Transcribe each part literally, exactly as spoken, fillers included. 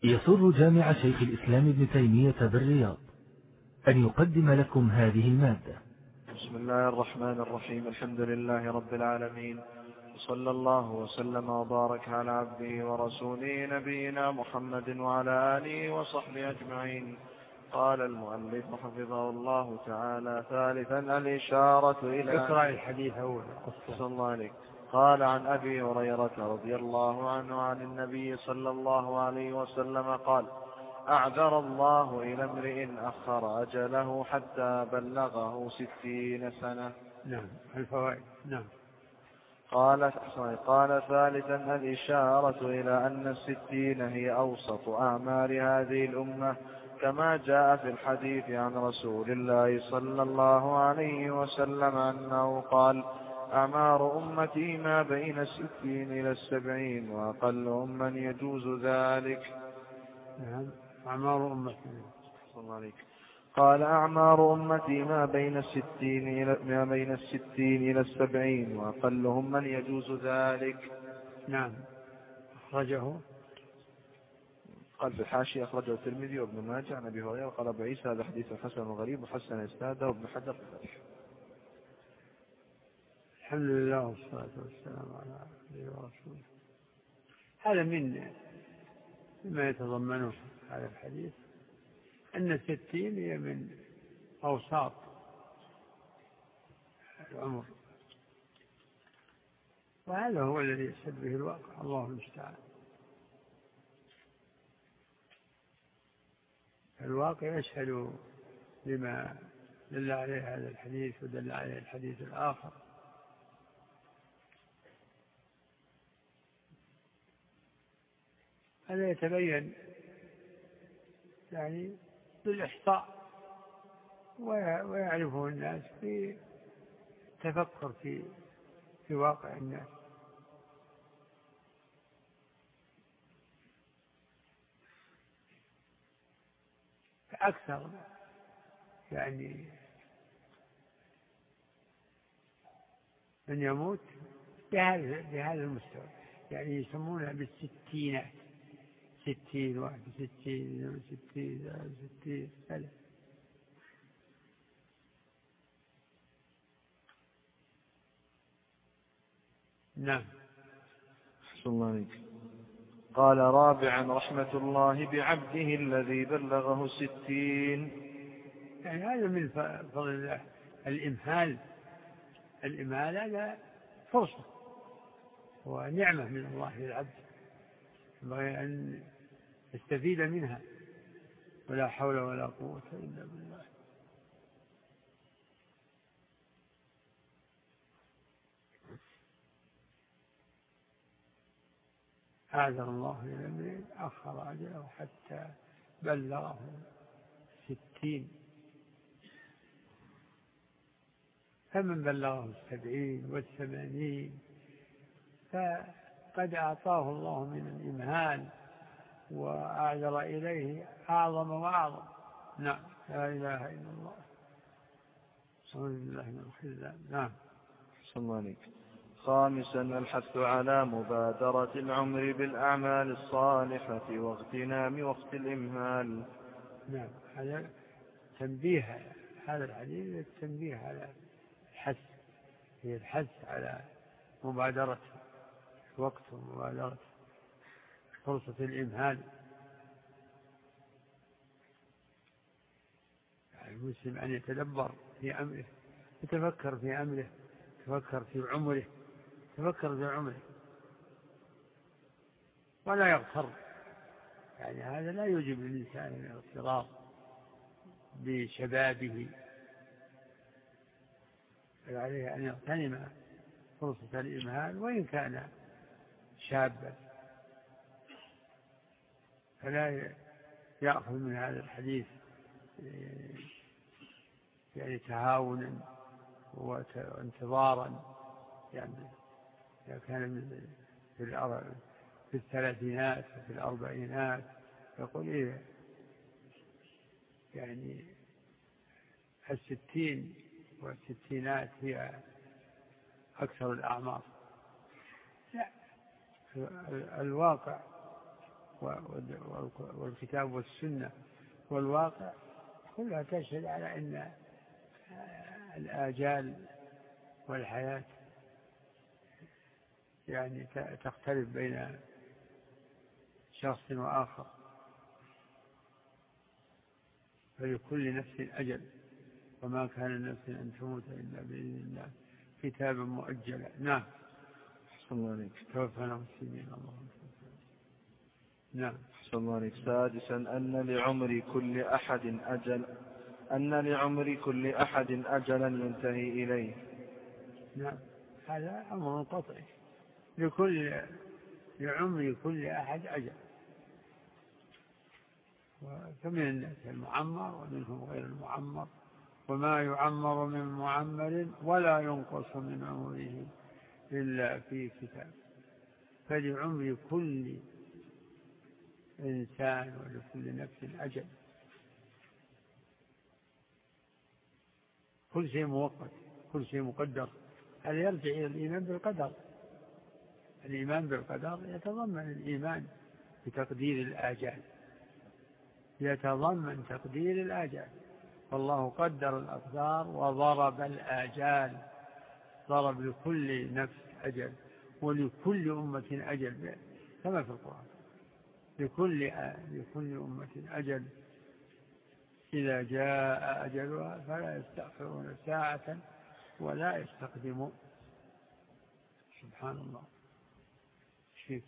يسر جامع شيخ الإسلام ابن تيمية بالرياض أن يقدم لكم هذه المادة. بسم الله الرحمن الرحيم. الحمد لله رب العالمين، وصلى الله وسلم وبارك على عبده ورسوله نبينا محمد وعلى آله وصحبه أجمعين. قال المؤلف حفظه الله تعالى: ثالثا الإشارة إلى اقرأ الحديث أول. صلى الله عليه. قال عن أبي هريرة رضي الله عنه عن النبي صلى الله عليه وسلم قال: أعذر الله إلى امرئ أخر أجله حتى بلغه ستين سنة. نعم. الفوائد. نعم. قال قال ثالثا الإشارة إلى أن الستين هي أوسط أعمار هذه الأمة، كما جاء في الحديث عن رسول الله صلى الله عليه وسلم أنه قال: أعمار أمتي ما بين الستين إلى السبعين، وأقلهم من يجوز ذلك. نعم. أعمار أمتي. صلى الله عليك. قال: أعمار أمتي ما بين الستين إلى ما بين الستين إلى السبعين، وأقلهم من يجوز ذلك. نعم. أخرجه. قال في الحاشية: أخرجه الترمذي وابن ماجه عن أبي هريرة قال أبو عيسى: هذا حديث حسن غريب وحسن إسناده وابن حجر في الفتح. الحمد لله والصلاة والسلام على عبده ورسوله. هذا من مما يتضمنه هذا الحديث أن الستين هي من أوساط العمر، وهذا هو الذي يشهد به الواقع. الله المستعان. الواقع يشهد لما دل عليه هذا الحديث ودل عليه الحديث الآخر. هذا يتبين يعني بالإحصاء، ويعرفه الناس في التفكر في في واقع الناس. أكثر يعني من يموت بهذا بهذا المستوى، يعني يسمونها بالستينات، ستين واحد وستين ستين ستين ثلاث. نعم. صلى الله عليك. قال: رابعا رحمة الله بعبده الذي بلغه الستين. يعني هذا من فضل الله. الإمهال الإمهال هذا فرصة ونعمة من الله للعبد، ينبغي أن يستفيد منها، ولا حول ولا قوة إلا بالله. أعذر الله لأمره أخر أجله حتى بلغه ستين، فمن بلغه السبعين والثمانين فقد أعطاه الله من الإمهال وأعذر إليه أعظم وأعظم. نعم. لا إله إلا الله. صلى الله من الخذلان. نعم. صلى الله عليك. خامسا الحث على مبادرة العمر بالأعمال الصالحة واغتنام وقت الإمهال. نعم. هذا تنبيه، هذا الحديث التنبيه على الحث، هي الحث على مبادرة الوقت ومبادرة فرصة الإمهال. يعني المسلم أن يتدبر في أمره، يتفكر في أمره، يتفكر في عمره، يتفكر في عمره ولا يغتر. يعني هذا لا يوجب للإنسان الاغترار بشبابه، بل عليه أن يغتنم فرصة الإمهال وإن كان شابا، فلا يأخذ من هذا الحديث يعني تهاونا وانتظارا. يعني إذا كان في الثلاثينات وفي الأربعينات يقول إيه يعني الستين والستينات هي أكثر الأعمار. لا، الواقع والكتاب والسنة والواقع كلها تشهد على أن الآجال والحياة يعني تختلف بين شخص وآخر، فلكل نفس أجل، وما كان النفس أن تموت إلا بإذن الله كتابا مؤجلا. نعم. أحسن الله عليك. توفنا مسلمين اللهم. نعم. أحسن الله عليك. سادسا أن لعمر كل أحد أجل أن لعمر كل أحد أجلا ينتهي إليه. نعم، هذا أمر قطعي، لكل لعمر كل أحد أجل، فمن الناس المعمر ومنهم غير المعمر، وما يعمر من معمر ولا ينقص من عمره إلا في كتاب. فلعمر كل إنسان ولكل نفس أجل، كل شيء مؤقت، كل شيء مقدر. هذا يرجع إلى الإيمان بالقدر. الإيمان بالقدر يتضمن الإيمان بتقدير الآجال، يتضمن تقدير الآجال. فالله قدر الأقدار وضرب الآجال، ضرب لكل نفس أجل ولكل أمة أجل، كما في القرآن، لكل لكل أمة أجل إذا جاء أجلها فلا يستأخرون ساعة ولا يستقدمون. سبحان الله. شيء.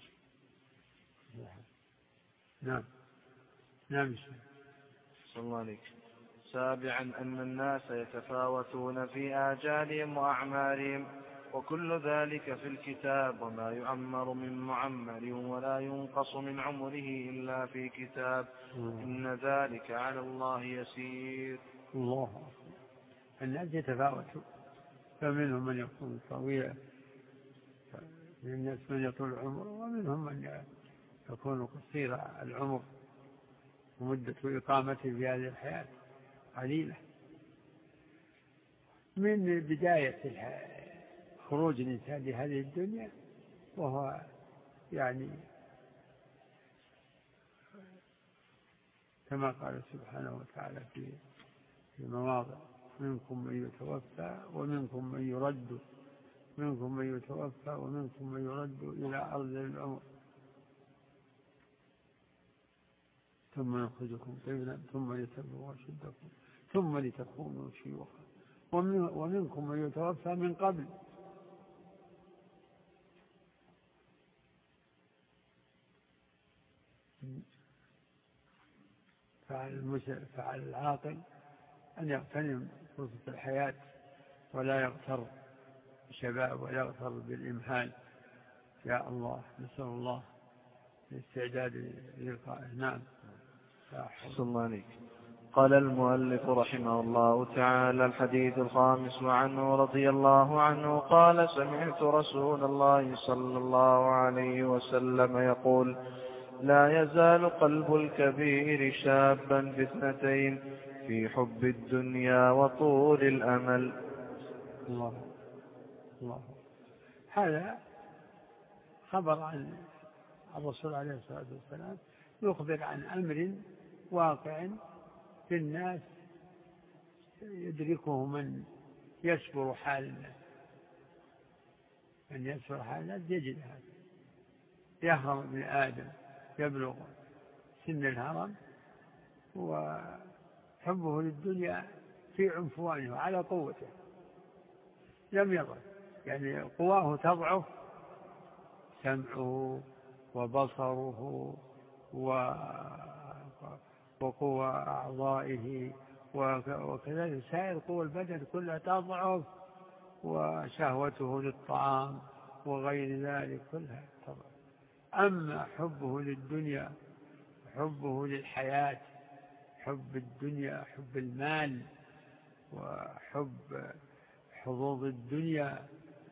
نعم. نعم. صلى الله عليك. سابعا أن الناس يتفاوتون في آجالهم وأعمارهم، وكل ذلك في الكتاب، وما يعمر من معمر ولا ينقص من عمره إلا في كتاب، إن ذلك على الله يسير. الله. الناس يتفاوتون، فمنهم من يكون طويلا، من الناس من يطول العمر، ومنهم من يكون قصير العمر ومدة إقامته في هذه الحياة قليلة. من بداية خروج الإنسان لهذه الدنيا وهو يعني كما قال سبحانه وتعالى في مواضع: منكم من يتوفى ومنكم من يرد منكم من يتوفى ومنكم من يرد إلى أرض العمر ثم يخرجكم طفلا ثم لتبلغوا أشدكم ثم لتكونوا شيوخا ومنكم من يتوفى من قبل. فعلى العاقل أن يغتنم فرصة الحياة ولا يغتر بالشباب ولا يغتر بالإمهال. يا الله، نسأل الله الاستعداد للقائه. نعم. صلى الله عليك. قال المؤلف رحمه الله تعالى: الحديث الخامس وعنه رضي الله عنه قال: سمعت رسول الله صلى الله عليه وسلم يقول: لا يزال قلب الكبير شابا باثنتين، في حب الدنيا وطول الأمل. الله الله. هذا خبر عن الرسول عليه الصلاة والسلام، يخبر عن أمر واقع في الناس يدركه من يسبر حال الناس. من يسبر حال الناس يجد هذا. يهرم ابن آدم، يبلغ سن الهرم وحبه للدنيا في عنفوانه على قوته لم يضل، يعني قواه تضعف، سمعه وبصره وقوى أعضائه وكذلك سائر قوى البدن كلها تضعف، وشهوته للطعام وغير ذلك كلها تضعف. أما حبه للدنيا، حبه للحياة، حب الدنيا، حب المال وحب حظوظ الدنيا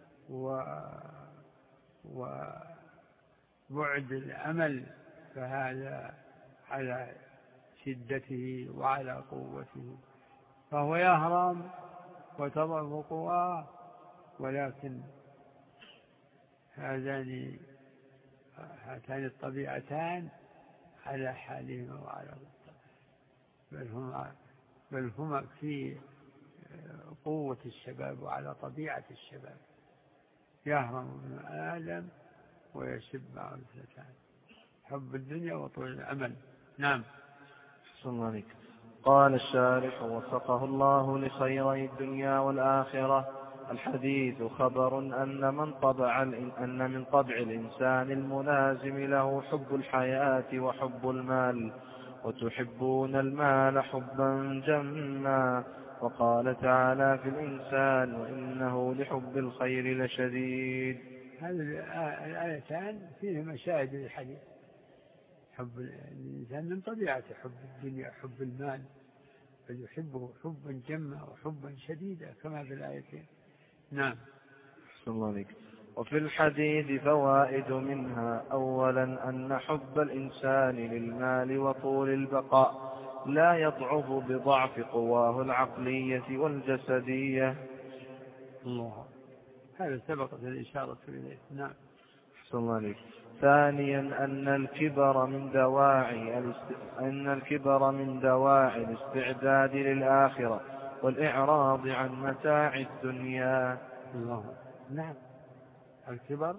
وبعد الأمل، فهذا على شدته وعلى قوته، فهو يهرم وتضعف قواه. ولكن هذان هاتان الطبيعتان على حالهما وعلى ضدها، بل هما بل هما في قوة الشباب وعلى طبيعة الشباب. يهرم ابن آدم ويشب معه اثنتان، حب الدنيا وطول الأمل. نعم. صلى عليك. قال الشارح وفقه الله لخيري الدنيا والآخرة: الحديث خبر أن من طبع أن من طبع الإنسان الملازم له حب الحياة وحب المال، وتحبون المال حبا جما. وقال تعالى في الإنسان: وإنه لحب الخير لشديد. هذه الآيتان فيه مشاهد للحديث. حب الإنسان من طبيعته حب الدنيا حب المال، فيحبه حبا جما وحبا شديدا كما في الآيتين. نعم. صلى الله عليك. وفي الحديث فوائد منها: أولا أن حب الإنسان للمال وطول البقاء لا يضعف بضعف قواه العقلية والجسدية. الله، هذا سبقت الإشارة إليه. نعم. صلى الله عليك. ثانيا أن الكبر من دواعي أن الكبر من دواعي الاستعداد للآخرة والإعراض عن متاع الدنيا. الله. نعم، الكبر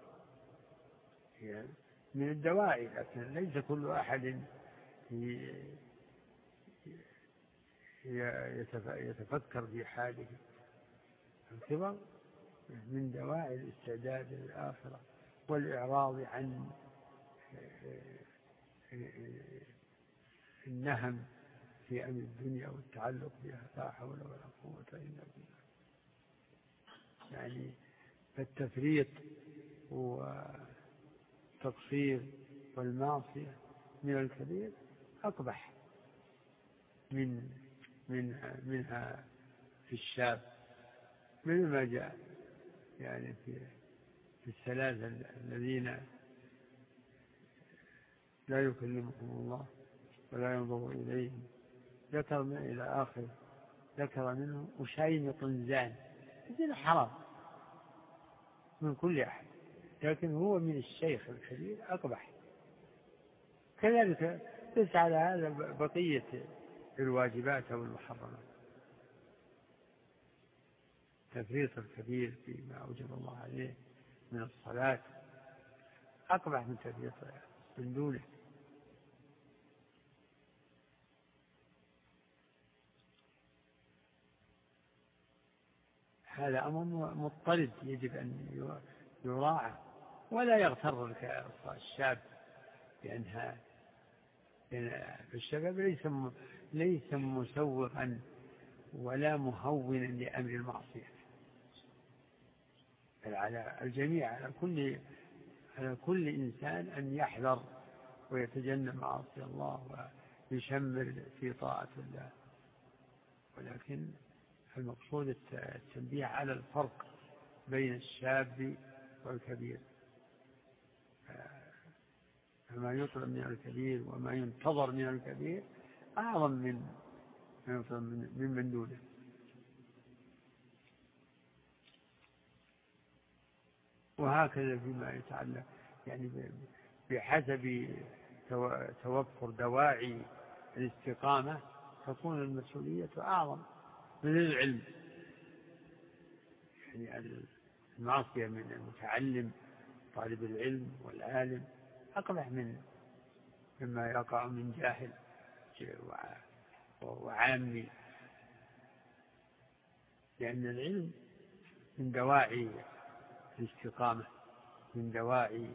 من الدواعي، لكن ليس كل أحد يتفكر في حاله. الكبر من دواعي الاستعداد للآخرة والإعراض عن النهم في أمر الدنيا والتعلق بها. لا حول ولا قوة إلا بالله. يعني التفريط والتقصير والمعصية من الكبير أقبح من من منها في الشاب، مثل ما جاء يعني في في الثلاثة الذين لا يكلمهم الله ولا ينظر إليهم، ذكر من إلى آخر، ذكر منهم أشيمط زان. هذا حرام من كل أحد، لكن هو من الشيخ الكبير أقبح. كذلك ليس على هذا بقية الواجبات أو المحرمات. تفريط الكبير فيما أوجب الله عليه من الصلاة أقبح من تفريط من دونه. هذا أمر مضطرد يجب أن يراعى، ولا يغتر الشاب بأنها الشباب ليس ليس مسوغا ولا مهونا لأمر المعصية. بل على الجميع، على كل على كل إنسان أن يحذر ويتجنب معاصي الله ويشمر في طاعة الله. ولكن المقصود التنبيه على الفرق بين الشاب والكبير، فما يطلب من الكبير وما ينتظر من الكبير أعظم من من من دونه. وهكذا فيما يتعلق يعني بحسب توفر دواعي الاستقامة تكون المسؤولية أعظم من العلم. يعني المعصية من المتعلم طالب العلم والعالم أقبح من مما يقع من جاهل وعامي، لأن العلم من دواعي الاستقامة، من دواعي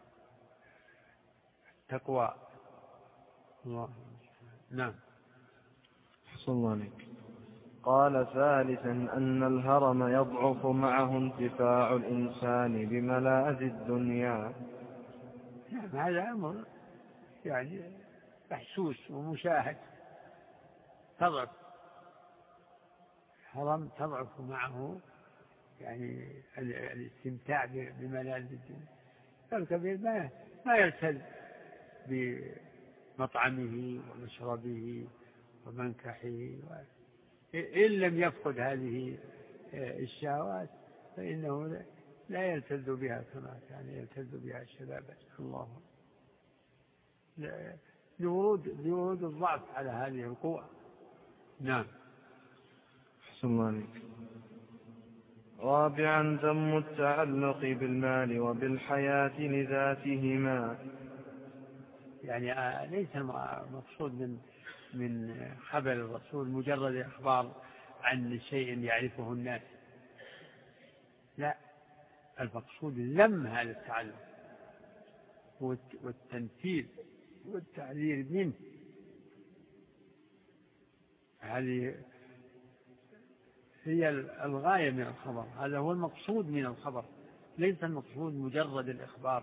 التقوى. الله. نعم. صلى الله عليك. قال ثالثا أن الهرم يضعف معه انتفاع الإنسان بملاذ الدنيا. نعم، هذا أمر يعني محسوس ومشاهد. تضعف الهرم تضعف معه يعني الاستمتاع بملاذ الدنيا. فالكبير ما ما يلتذ بمطعمه ومشربه ومنكحه، إن لم يفقد هذه الشهوات فإنه لا يلتذ بها كما كان يلتذ بها الشباب. الله. لورود لورود الضعف على هذه القوة. نعم. أحسن الله عليك. رابعا ذم التعلق بالمال وبالحياة لذاتهما. يعني ليس المقصود من من خبر الرسول مجرد إخبار عن شيء يعرفه الناس، لا، المقصود ذم هذا التعلق والتنفيذ والتحذير منه. هذه هي الغاية من الخبر، هذا هو المقصود من الخبر، ليس المقصود مجرد الإخبار.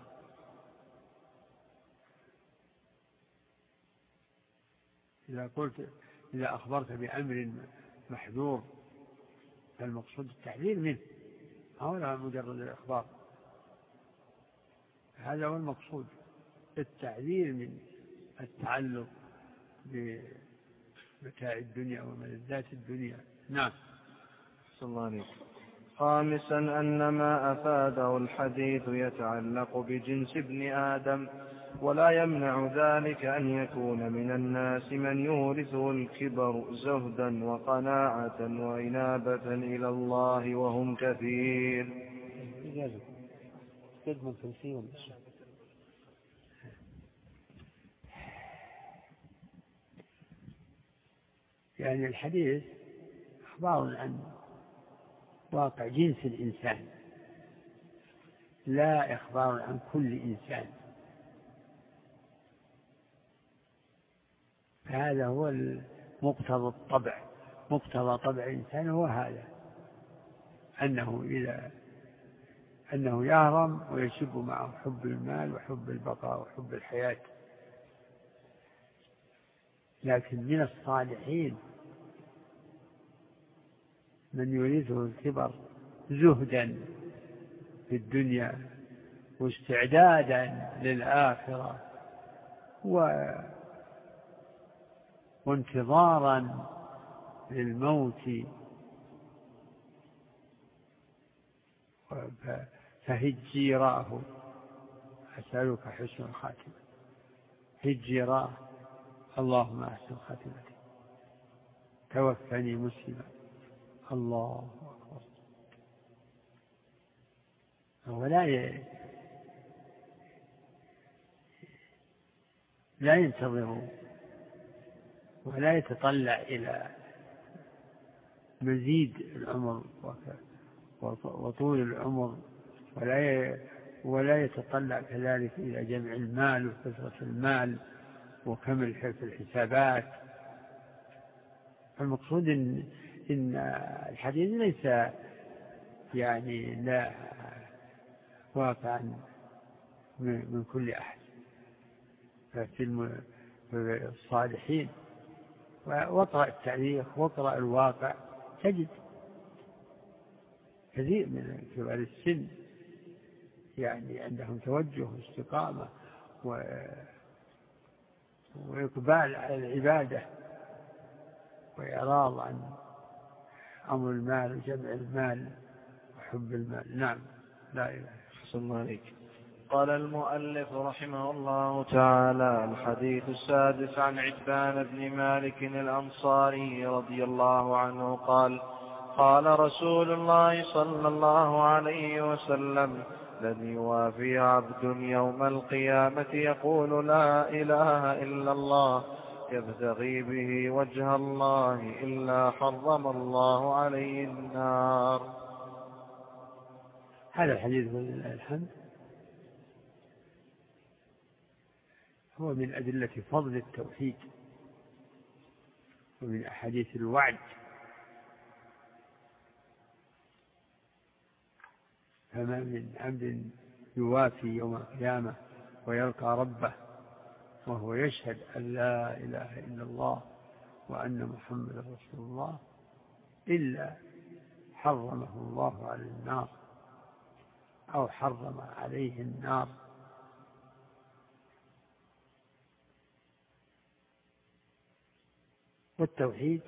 إذا قلت إذا أخبرت بأمر محذور فالمقصود التحذير منه، هذا مجرد الإخبار، هذا هو المقصود، التحذير من التعلق بمتاع الدنيا وملذات الدنيا. نعم. صلى الله عليه وسلم. خامسا أن ما أفاده الحديث يتعلق بجنس ابن آدم، ولا يمنع ذلك أن يكون من الناس من يورثه الكبر زهدا وقناعة وإنابة إلى الله وهم كثير. يعني الحديث أخبار عن واقع جنس الإنسان، لا إخبار عن كل إنسان. هذا هو مقتضى الطبع، مقتضى طبع الإنسان هو هذا، أنه إذا أنه يهرم ويشب معه حب المال وحب البقاء وحب الحياة. لكن من الصالحين من يورثه الكبر زهدا في الدنيا واستعدادا للآخرة و... وانتظارا للموت، فهجي راه، أسألك حسن الخاتمة، هجي راه، اللهم أحسن خاتمتي، توفني مسلما، الله أكبر. ولا ي... لا ينتظر ولا يتطلع إلى مزيد العمر وطول العمر، ولا ي... ولا يتطلع كذلك إلى جمع المال وكثرة المال وكمل في الحسابات. المقصود إن, إن الحديث ليس يعني لا واقعا من كل أحد، ففي الصالحين واقرأ التاريخ واقرأ الواقع تجد كثير من كبار السن يعني عندهم توجه واستقامة و... وإقبال على العبادة وإعراض عن أمر المال وجمع المال وحب المال. نعم. لا إله إلا الله عليك. قال المؤلف رحمه الله تعالى: الحديث السادس عن عتبان بن مالك الأنصاري رضي الله عنه قال: قال رسول الله صلى الله عليه وسلم: لن يوافي عبد يوم القيامة يقول لا إله إلا الله يبتغي به وجه الله إلا حرم الله عليه النار. هذا الحديث ولله الحمد هو من أدلة فضل التوحيد ومن أحاديث الوعد. فما من عبد يوافي يوم القيامة ويلقى ربه وهو يشهد أن لا إله إلا الله وأن محمد رسول الله إلا حرمه الله على النار أو حرم عليه النار. والتوحيد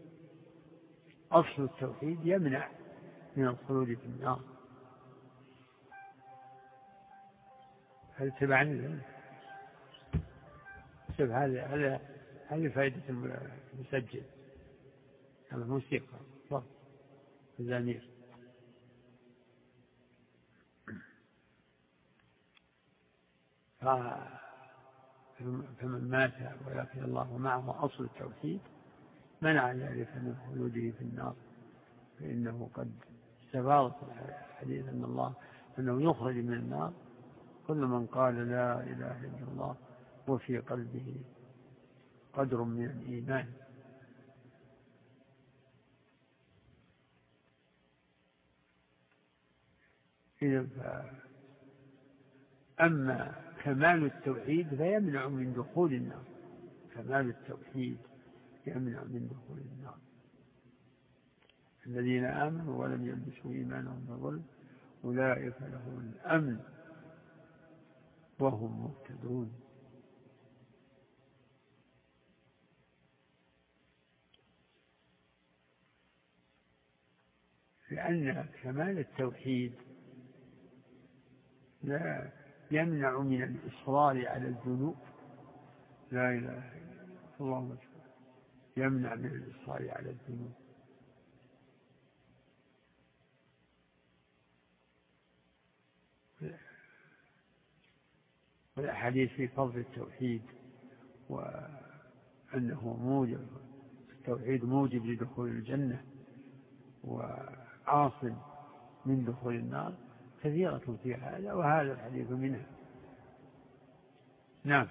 أصل التوحيد يمنع من الخلود في النار. هل تبعني؟ انتبه، هذا هذا هذه فائدة المسجل، هذا موسيقى ضبط الزمير. فمن مات ولكن الله معه أصل التوحيد منع ذلك من خلوده في النار، فإنه قد استفاض في الحديث أن الله أنه يخرج من النار كل من قال لا إله إلا الله وفي قلبه قدر من الإيمان. أما كمال التوحيد فيمنع من دخول النار، كمال التوحيد يمنع من دخول النار. الذين آمنوا ولم يلبسوا إيمانهم بظلم أولئك لهم الأمن وهم مهتدون. لأن كمال التوحيد لا يمنع من الإصرار على الذنوب، لا إله إلا الله يمنع من الإصرار على الذنوب. والأحاديث في فضل التوحيد وأنه موجب التوحيد موجب لدخول الجنة وعاصم من دخول النار كثيرة في هذا، وهذا الحديث منها. نعم.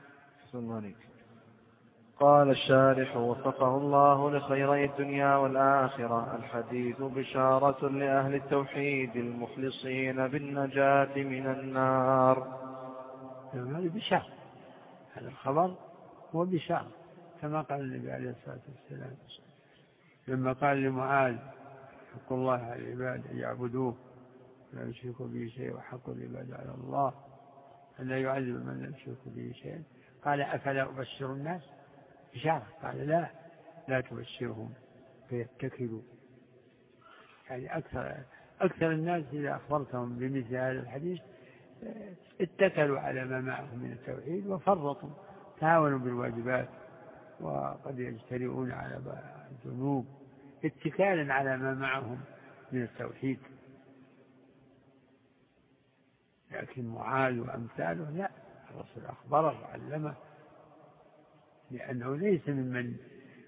قال الشارح وفقه الله لخيري الدنيا والآخرة: الحديث بشارة لأهل التوحيد المخلصين بالنجاة من النار. هذا بشارة، هذا الخبر هو بشارة، كما قال النبي عليه الصلاة والسلام لما قال لمعاذ: حق الله على العباد أن يعبدوه لا يشركوا به شيء وحق العباد على الله أن لا يعذب من لا يشرك به شيء، قال: أفلا أبشر الناس؟ بشارة. قال: لا لا تبشرهم فيتكلوا. يعني أكثر أكثر الناس إذا أخبرتهم بمثل هذا الحديث اتكلوا على ما معهم من التوحيد وفرطوا، تهاونوا بالواجبات وقد يجترئون على الذنوب اتكالا على ما معهم من التوحيد. لكن معاذ وأمثاله لا، الرسول أخبره وعلمه، لأنه ليس ممن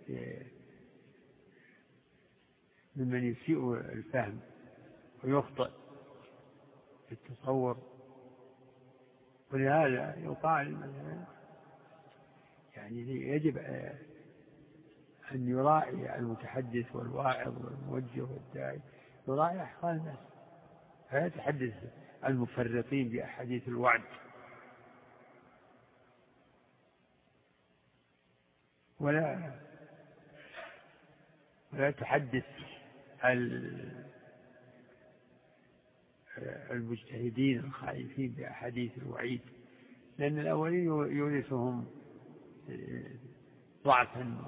ممن يسيء الفهم ويخطئ في التصور. ولهذا يقال مثلا يعني يجب أن يراعي المتحدث والواعظ والموجه والداعي، يراعي أحوال الناس، فلا يتحدث المفرطين بأحاديث الوعد، ولا ولا يتحدث المجتهدين الخائفين بأحاديث الوعيد، لأن الأولين يورثهم ضعفا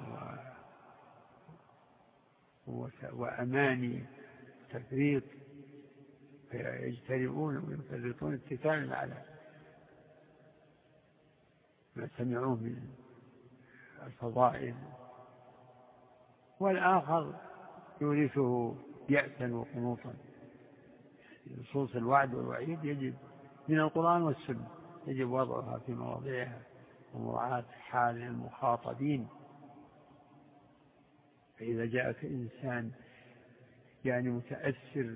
وأماني تفريط، فيجترئون ويفرطون اتكالا على ما سمعوه من الفضائل. والآخر يورثه يأسا وقنوطا. نصوص الوعد والوعيد يجب من القرآن والسنة يجب وضعها في مواضعها ومراعاة حال المخاطبين. فإذا جاءك إنسان يعني متأثر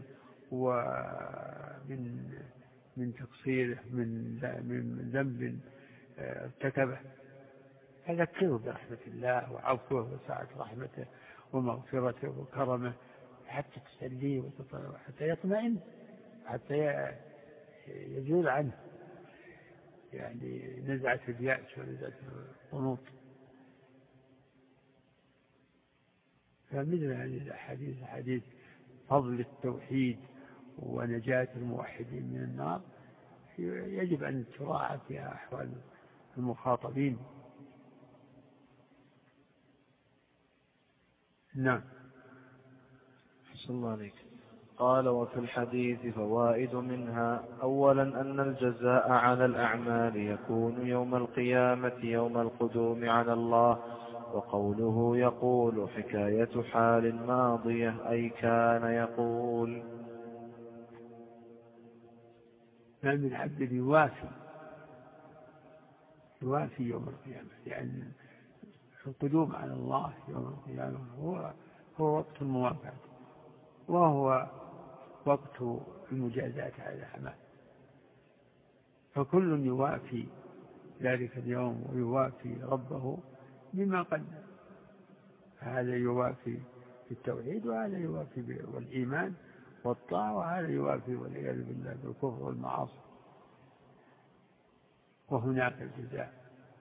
ومن من تقصيره من من ذنب ارتكبه، فذكره برحمة الله وعفوه وسعة رحمته ومغفرته وكرمه حتى تسليه وحتى يطمئن، حتى يزول عنه يعني نزعة اليأس ونزعة القنوط. فمثل هذه الأحاديث، حديث فضل التوحيد ونجاة الموحدين من النار، يجب أن تراعى فيها أحوال المخاطبين. نعم. صلى الله عليك. قال: وفي الحديث فوائد منها: أولا أن الجزاء على الأعمال يكون يوم القيامة يوم القدوم على الله. وقوله يقول حكاية حال ماضية أي كان يقول. ما من عبد يوافي يوافي يوم القيامة، لأن القدوم على الله يوم القيامة هو هو وقت الموافاة، وهو وقت المجازاة على الأعمال، فكل يوافي ذلك اليوم ويوافي ربه بما قدم. هذا يوافي بالتوحيد، وهذا يوافي بالإيمان والطاعة، وهذا يوافي والعياذ بالله بالكفر والمعاصي. وهناك الجزاء.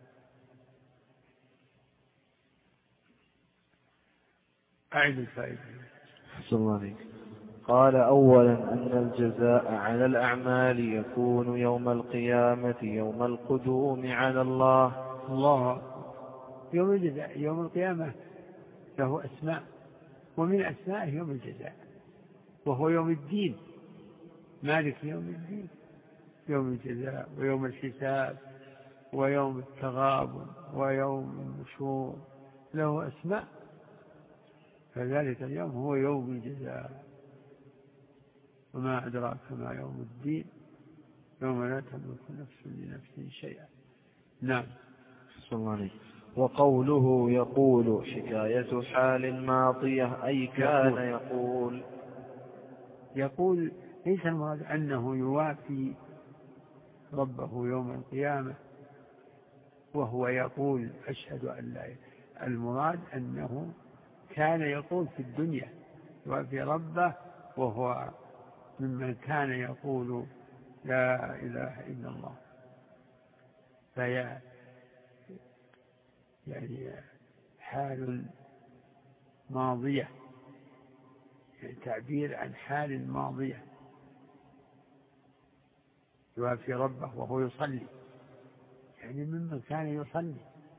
أعد الفائدة. أحسن الله عليك. قال: أولا أن الجزاء على الأعمال يكون يوم القيامة يوم القدوم على الله. الله يوم الجزاء يوم القيامة له أسماء، ومن أسمائه يوم الجزاء، وهو يوم الدين، مالك يوم الدين، يوم الجزاء ويوم الحساب ويوم التغابن ويوم النشور، له أسماء، فذلك اليوم هو يوم الجزاء. وما أدراك ما يوم الدين، يوم لا تملك نفس لنفس شيئا. نعم. أحسن الله عليك. وقوله يقول حكاية حال ماضية أي كان يقول. يقول ليس المراد أنه يوافي ربه يوم القيامة وهو يقول أشهد أن لا إله. المراد أنه كان يقول في الدنيا يوافي ربه وهو ممن كان يقول لا إله إلا الله. فهي يعني حال ماضية، يعني تعبير عن حال ماضية، يوافي ربه وهو يصلي، يعني ممن كان يصلي.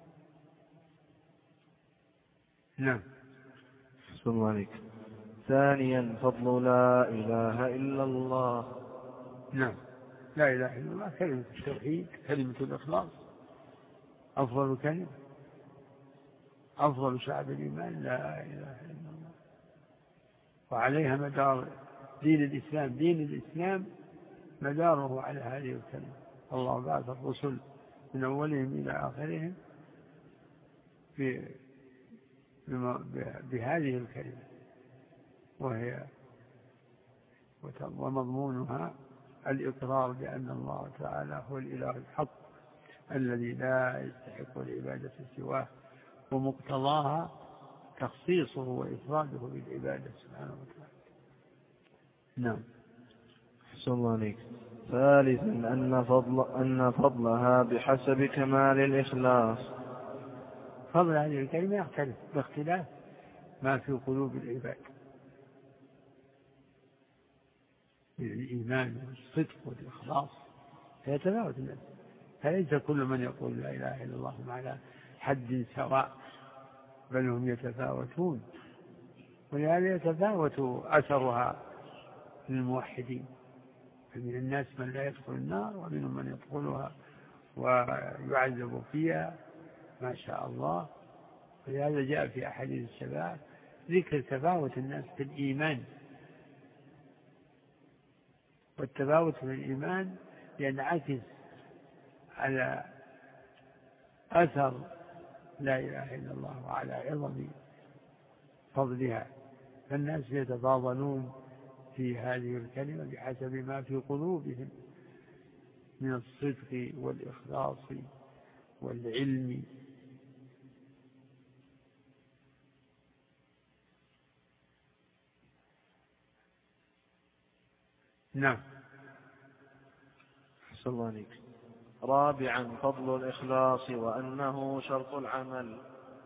نعم. أحسن الله عليك. ثانيا فضل لا إله إلا الله. نعم. لا إله إلا الله كلمة التوحيد، كلمة الإخلاص، أفضل كلمة، أفضل شعب الإيمان لا إله إلا الله، وعليها مدار دين الإسلام. دين الإسلام مداره على هذه الكلمة. الله بعث الرسل من أولهم إلى آخرهم بهذه الكلمة، وهي ومضمونها الإقرار بأن الله تعالى هو الإله الحق الذي لا يستحق العبادة سواه، ومقتضاها تخصيصه وإفراده بالعبادة سبحانه وتعالى. نعم. أحسن الله عليك. ثالثا أن فضل أن فضلها بحسب كمال الإخلاص. فضل هذه الكلمة يختلف باختلاف ما في قلوب العباد من الإيمان والصدق والإخلاص، فيتفاوت الناس، فليس كل من يقول لا إله إلا الله على حد سواء، بل هم يتفاوتون، ولهذا يتفاوت أثرها للموحدين. فمن الناس من لا يدخل النار، ومنهم من يدخلها ويعذب فيها ما شاء الله. ولهذا جاء في أحاديث الشفاعة ذكر تفاوت الناس في الإيمان، والتفاوت في الإيمان ينعكس على أثر لا إله إلا الله وعلى عظم فضلها، فالناس يتفاضلون في هذه الكلمة بحسب ما في قلوبهم من الصدق والإخلاص والعلم. نعم. أحسن الله عليك. رابعا فضل الإخلاص وأنه شرط العمل.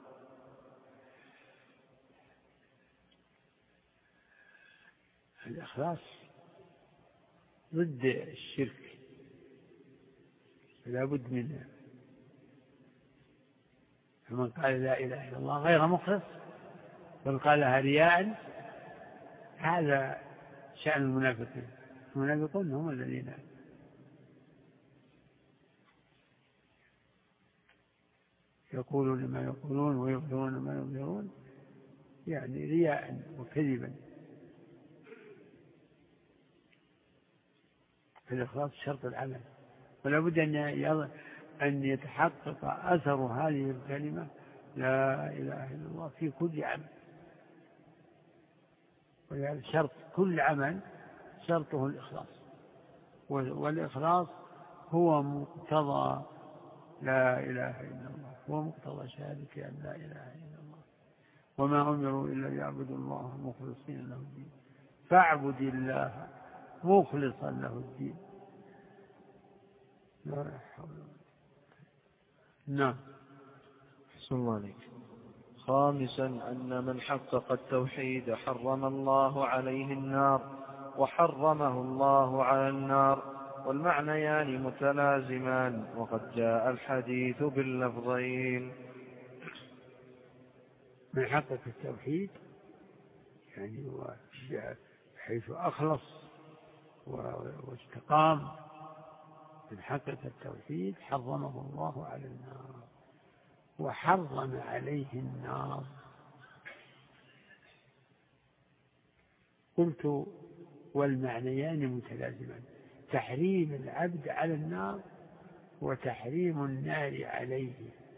الإخلاص ضد الشرك، لا بد منه. فمن قال لا إله إلا الله غير مخلص بل قالها رياء، هذا شأن المنافقين. المنافقون هم الذين يقولون ما يقولون ويظهرون ما يظهرون، يعني رياء وكذبا. الإخلاص شرط العمل، ولا بد أن يتحقق أثر هذه الكلمة لا إله إلا الله في كل عمل. ولهذا شرط كل عمل شرطه الإخلاص، والإخلاص هو مقتضى لا إله إلا الله، هو مقتضى شهادة أن لا إله إلا الله. وما أمروا إلا ليعبدوا الله مخلصين له الدين فاعبد الله مخلصا له الدين. لا حول. نعم. أحسن الله عليك. خامسا أن من حقق التوحيد حرم الله عليه النار وحرمه الله على النار، والمعنيان متلازمان، وقد جاء الحديث باللفظين. من حقق التوحيد يعني حيث أخلص واستقام، من حقق التوحيد حرمه الله على النار وحرم عليه النار. قلت والمعنيان متلازمان، تحريم العبد على النار وتحريم النار عليه.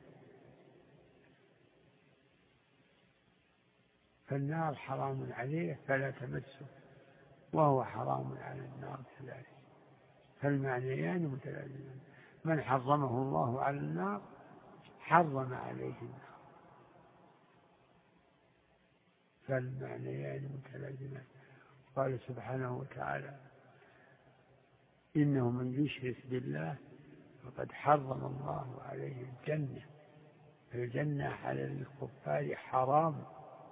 فالنار حرام عليه فلا تمسه، وهو حرام على النار كذلك، فالمعنيان متلازمان. من حرمه الله على النار حرم عليه النار، فالمعنيان متلازمان. قال سبحانه وتعالى إنه من يشرك بالله فقد حرم الله عليه الجنة، الجنة على الكفار حرام،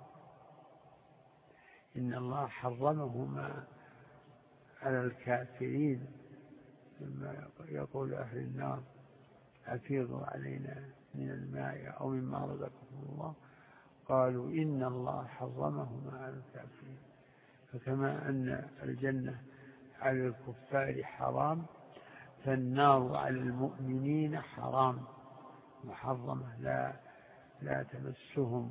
إن الله حرمهما على الكافرين. لما يقول أهل النار أفيضوا علينا من الماء أو مما رزقكم الله، قالوا إن الله حرمهما على الكافرين. فكما أن الجنة على الكفار حرام، فالنار على المؤمنين حرام محرمة لا لا تمسهم.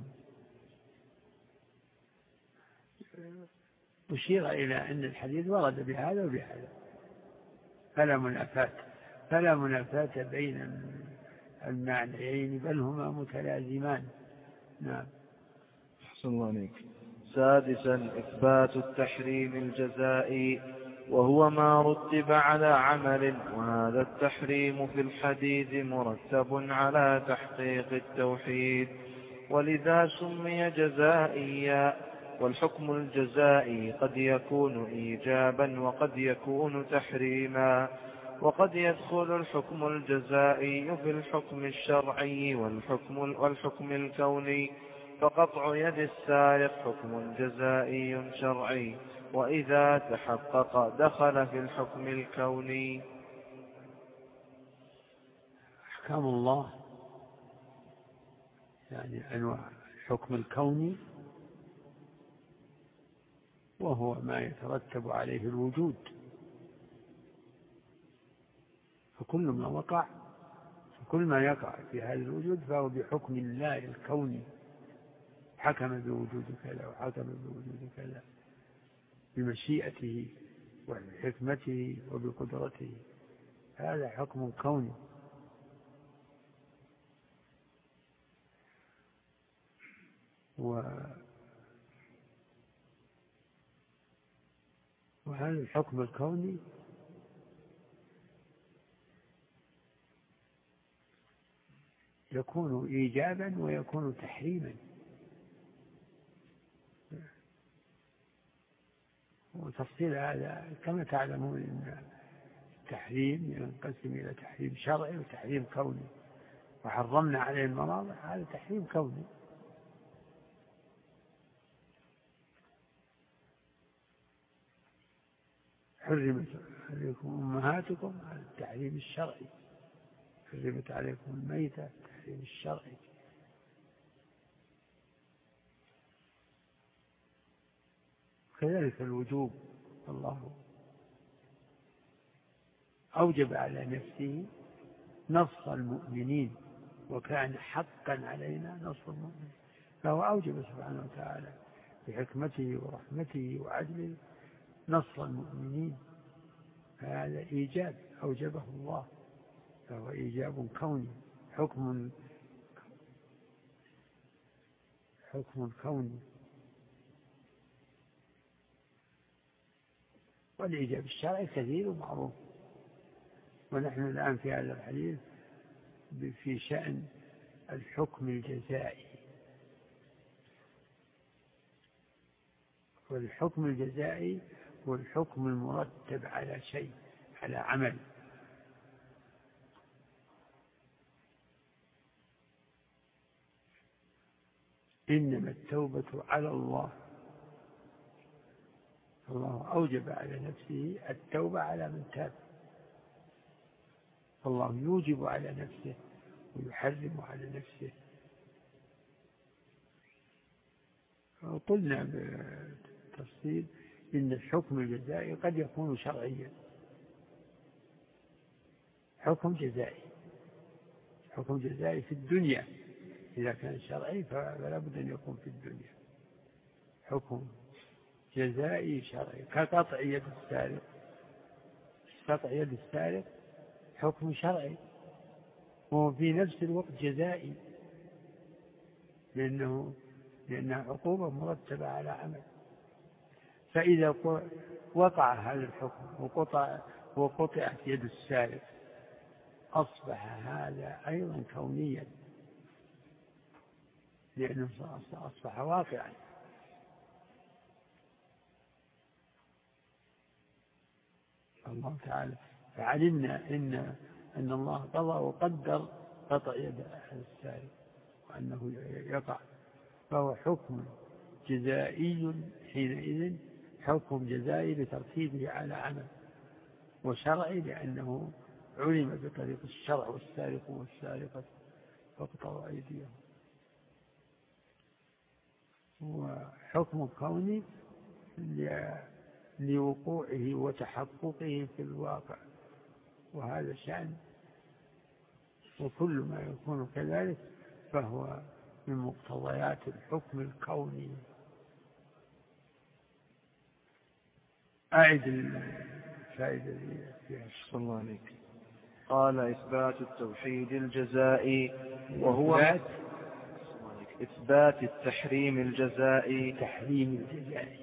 أشير إلى أن الحديث ورد بهذا وبهذا، فلا منافاة فلا منافاة بين المعنيين، بل هما متلازمان. نعم. أحسن الله عليك. سادسا إثبات التحريم الجزائي، وهو ما رتب على عمل، وهذا التحريم في الحديث مرتب على تحقيق التوحيد، ولذا سمي جزائيا. والحكم الجزائي قد يكون إيجابا وقد يكون تحريما، وقد يدخل الحكم الجزائي في الحكم الشرعي والحكم, والحكم الكوني، فقطع يد السارق حكم جزائي شرعي، وإذا تحقق دخل في الحكم الكوني. أحكام الله يعني أنواع: الحكم الكوني وهو ما يترتب عليه الوجود، فكل ما وقع فكل ما يقع في هذا الوجود فهو بحكم الله الكوني، حكم بوجود كذا وحكم بوجود كذا بمشيئته وبحكمته وبقدرته، هذا حكم كوني. و وهذا الحكم الكوني يكون إيجابا ويكون تحريما، وتفصيل هذا كما تعلمون أن التحريم ينقسم إلى تحريم شرعي وتحريم كوني، وحرمنا عليه المراضع، هذا تحريم كوني. حرمت عليكم أمهاتكم، هذا التحريم الشرعي. حرمت عليكم الميتة، التحريم الشرعي. كذلك الوجوب الله أوجب على نفسه نصر المؤمنين، وكان حقا علينا نصر المؤمنين، فهو أوجب سبحانه وتعالى بحكمته ورحمته وعدله نصر المؤمنين، هذا إيجاب أوجبه الله، فهو إيجاب كوني، حكم حكم كوني. والإيجاب الشرعي كثير ومعروف، ونحن الآن في هذا الحديث في شأن الحكم الجزائي، والحكم الجزائي هو الحكم المرتب على شيء، على عمل. إنما التوبة على الله، الله أوجب على نفسه التوبة على من تاب، الله يوجب على نفسه ويحرم على نفسه. قلنا بالتفصيل إن الحكم الجزائي قد يكون شرعيا، حكم جزائي، حكم جزائي في الدنيا، إذا كان شرعي فلا بد أن يكون في الدنيا حكم جزائي شرعي، كقطع يد السارق، قطع يد السارق حكم شرعي وهو في نفس الوقت جزائي، لأنه لأنها عقوبة مرتبة على عمل. فإذا وقع هذا الحكم وقطع وقطعت يد السارق أصبح هذا أيضا كونيا، لأنه أصبح واقعا. الله تعالى فعلمنا إن أن الله قضى وقدر قطع يد السارق وأنه يقع، فهو حكم جزائي حينئذ، حكم جزائي بترتيبه على عمل، وشرعي لأنه علم بطريق الشرع والسارق والسارقة فاقطعوا أيديهم، وحكم كوني لوقوعه وتحققه في الواقع، وهذا شأن، وكل ما يكون كذلك فهو من مقتضيات الحكم الكوني. أعد الفائدة فيها. صلى الله عليك. قال إثبات التوحيد الجزائي، وهو إثبات, إثبات التحريم الجزائي. التحريم الجزائي،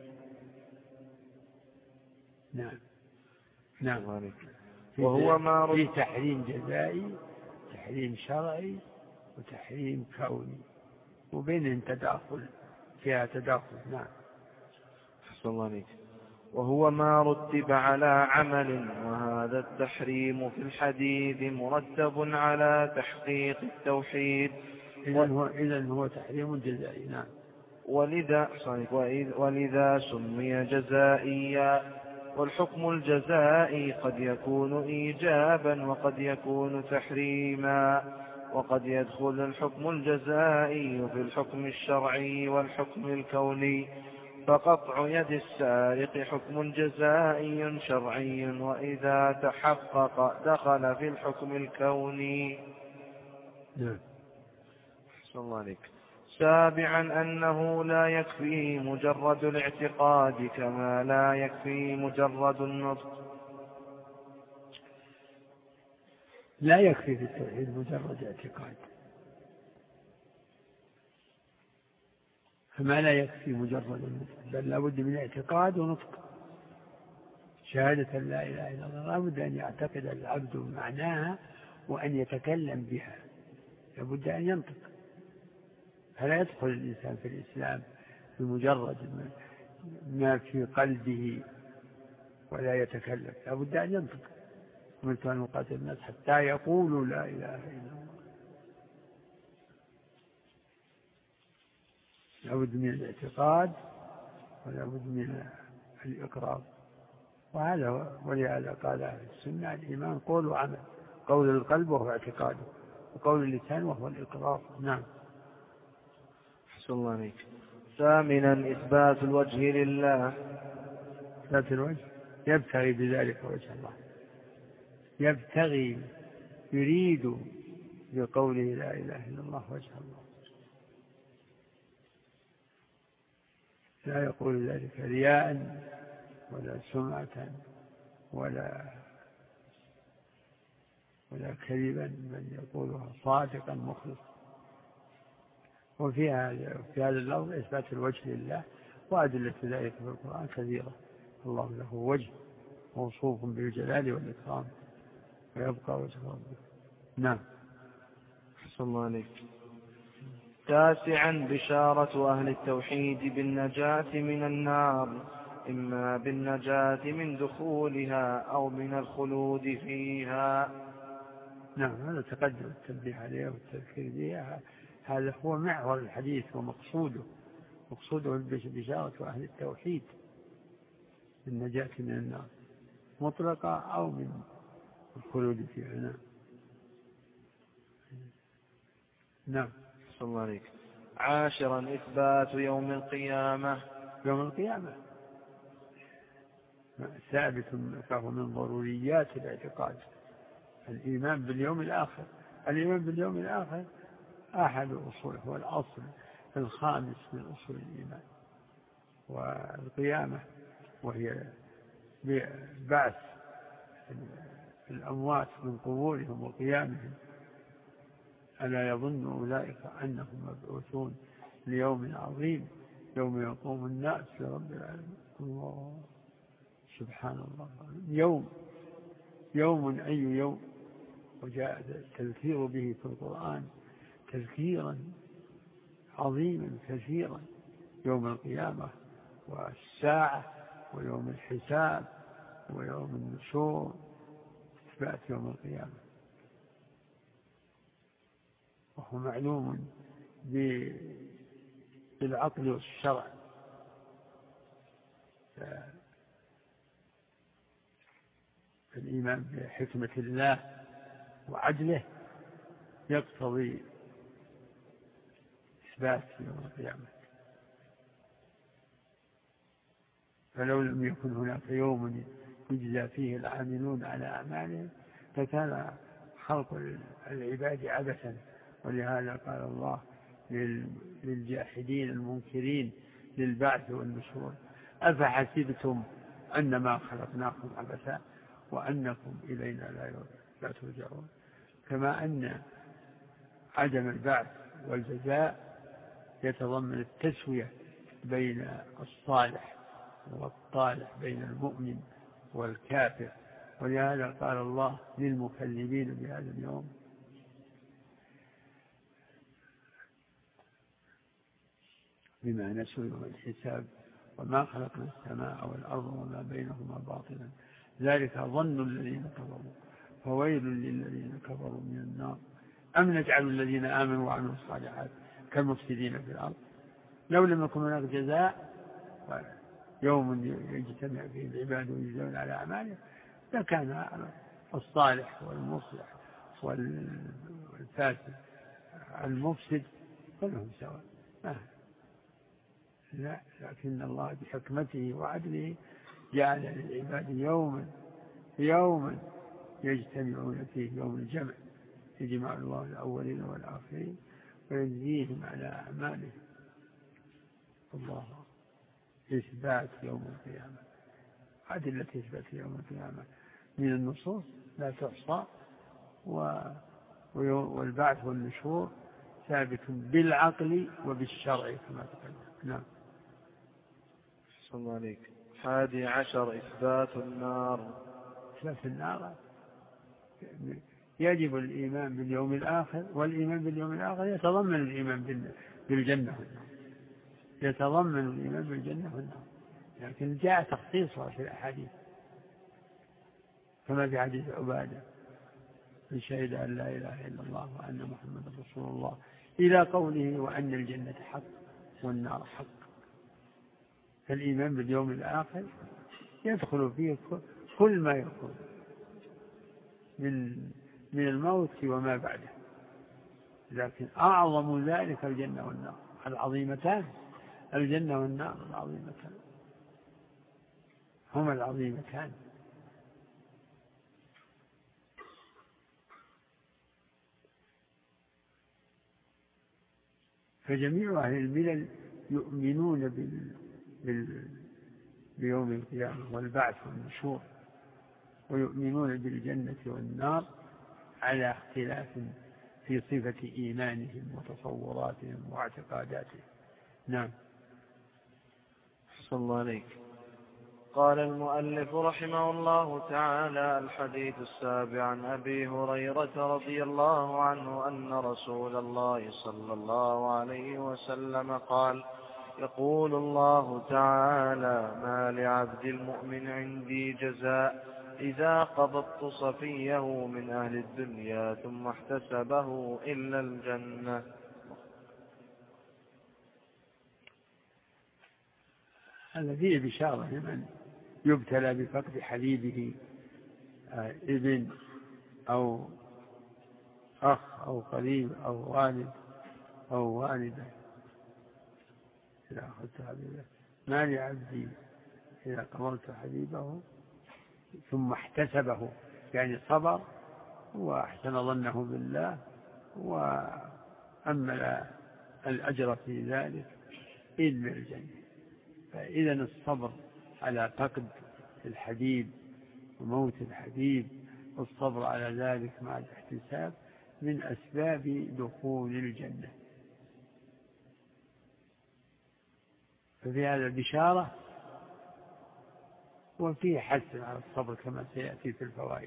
نعم نعم، وهو ما في تحريم جزائي، تحريم شرعي، وتحريم كوني، وبينهم تداخل، فيها تداخل. نعم. صلى الله عليك. وهو ما رتب على عمل، وهذا التحريم في الحديث مرتب على تحقيق التوحيد. إذن هو, إذن هو تحريم جزائي. نعم. ولذا, ولذا سمي جزائيا. والحكم الجزائي قد يكون إيجابا وقد يكون تحريما، وقد يدخل الحكم الجزائي في الحكم الشرعي والحكم الكوني، فقطع يد السارق حكم جزائي شرعي، وإذا تحقق دخل في الحكم الكوني. نعم. صلى الله عليك. سابعا أنه لا يكفي مجرد الاعتقاد كما لا يكفي مجرد النطق. لا يكفي في التوحيد مجرد اعتقاد، فما لا يكفي مجرد النطق، بل لا بد من اعتقاد ونطق. شهادة لا إله إلا الله لا بد أن يعتقد العبد معناها وأن يتكلم بها، لا بد أن ينطق. فلا يدخل الإنسان في الإسلام بمجرد ما في قلبه ولا يتكلم، لا بد أن ينطق. أمرت أن أقاتل الناس حتى يقولوا لا إله إلا الله. لا بد من الاعتقاد ولا بد من الإقرار، وهذا ولهذا قال أهل السنة الإيمان قول وعمل، قول القلب وهو اعتقاده، وقول اللسان وهو الإقرار. نعم. الله عليك. ثامنا إثبات الوجه لله. إثبات الوجه يبتغي بذلك وجه الله، يبتغي يريد بقوله لا إله إلا الله وجه الله، لا يقول ذلك رياء ولا سمعة ولا ولا كذبا، بل يقولها صادقا مخلصا. وفي هذا في هذا اللفظ إثبات الوجه لله، وأدلة ذلك في القرآن كثيرة. الله له وجه موصوف بالجلال والإكرام، ويبقى وجه ربه. نعم. أحسن الله عليك. تاسعا بشارة أهل التوحيد بالنجاة من النار، إما بالنجاة من دخولها أو من الخلود فيها. نعم، هذا تقدم التنبيه عليه والتذكير به، هذا هو محور الحديث ومقصوده، مقصوده بشارة أهل التوحيد بالنجاة من النار مطلقة أو من الخلود فيها. نعم. نعم. أحسن الله عليك. عاشرا إثبات يوم القيامة. يوم القيامة ثابت، فهو من ضروريات الاعتقاد، الإيمان باليوم الآخر. الإيمان باليوم الآخر أحد أصوله، هو الأصل الخامس من أصول الإيمان. والقيامة وهي بعث الأموات من قبورهم وقيامهم، ألا يظن أولئك أنهم مبعوثون ليوم عظيم يوم يقوم الناس لرب العالمين. الله سبحان الله، يوم يوم أي يوم، وجاء التذكير به في القرآن تذكيرا عظيما كثيرا، يوم القيامة والساعة ويوم الحساب ويوم النشور، إثبات يوم القيامة. وهو معلوم بالعقل والشرع، الإيمان بحكمة الله وعدله يقتضي إثبات يوم القيامة. فلو لم يكن هناك يوم يجزى فيه العاملون على أعمالهم لكان خلق العباد عبثا. ولهذا قال الله للجاحدين المنكرين للبعث والنشور: أفحسبتم أنما خلقناكم عبثا وأنكم إلينا لا ترجعون. كما أن عدم البعث والجزاء يتضمن التسوية بين الصالح والطالح، بين المؤمن والكافر. ولهذا قال الله للمكذبين بهذا اليوم: بما نسوا يوم الحساب وما خلقنا السماء والأرض وما بينهما باطلا ذلك ظن الذين كفروا فويل للذين كفروا من النار أم نجعل الذين آمنوا وعملوا الصالحات كالمفسدين في الأرض. لو لم يكن هناك جزاء يوم يجتمع فيه العباد ويجزون على أعمالهم لكان الصالح والمصلح والفاسد المفسد كلهم سواء. لا، لكن الله بحكمته وعدله جعل للعباد يوما يوما يجتمعون فيه، يوم الجمع، يجمع الله الأولين والآخرين ويجزيهم على أعمالهم. الله إثبات يوم القيامة، أدلة إثبات يوم القيامة من النصوص لا تحصى، والبعث والنشور ثابت بالعقل وبالشرع كما تقدم. نعم. صلى الله عليك. حادي عشر إثبات النار. إثبات النار يجب الإيمان باليوم الآخر، والإيمان باليوم الآخر يتضمن الإيمان بالجنة والنار، يتضمن الإيمان بالجنة والنار، لكن جاء تخصيصها في الأحاديث كما في حديث عبادة: من شهد أن لا إله إلا الله وأن محمد رسول الله إلى قوله وأن الجنة حق والنار حق. فالإيمان باليوم الآخر يدخل فيه كل ما يكون من من الموت وما بعده، لكن أعظم ذلك الجنة والنار العظيمتان، الجنة والنار العظيمتان. هما العظيمتان. فجميع أهل الملل يؤمنون بال... بال... بيوم القيامة والبعث والنشور، ويؤمنون بالجنة والنار على اختلاف في صفة إيمانهم وتصوراتهم واعتقاداتهم. نعم. أحسن الله عليك. قال المؤلف رحمه الله تعالى: الحديث السابع عن أبي هريرة رضي الله عنه أن رسول الله صلى الله عليه وسلم قال: يقول الله تعالى: ما لعبد المؤمن عندي جزاء إذا قبضت صفيه من أهل الدنيا ثم احتسبه إلا الجنة. هذا فيه بشارة لمن يبتلى بفقد حبيبه، ابن أو أخ أو قريب أو والد أو والدة. إذا أخذت حبيبه ما لعبدي إذا قبلت حبيبه ثم احتسبه، يعني صبر وأحسن ظنه بالله وأمل الأجر في ذلك إلا الجنة. فإذا الصبر على فقد الحبيب وموت الحبيب والصبر على ذلك مع الاحتساب من أسباب دخول الجنة. ففي هذا البشارة وفيه حث على الصبر كما سيأتي في الفوائد.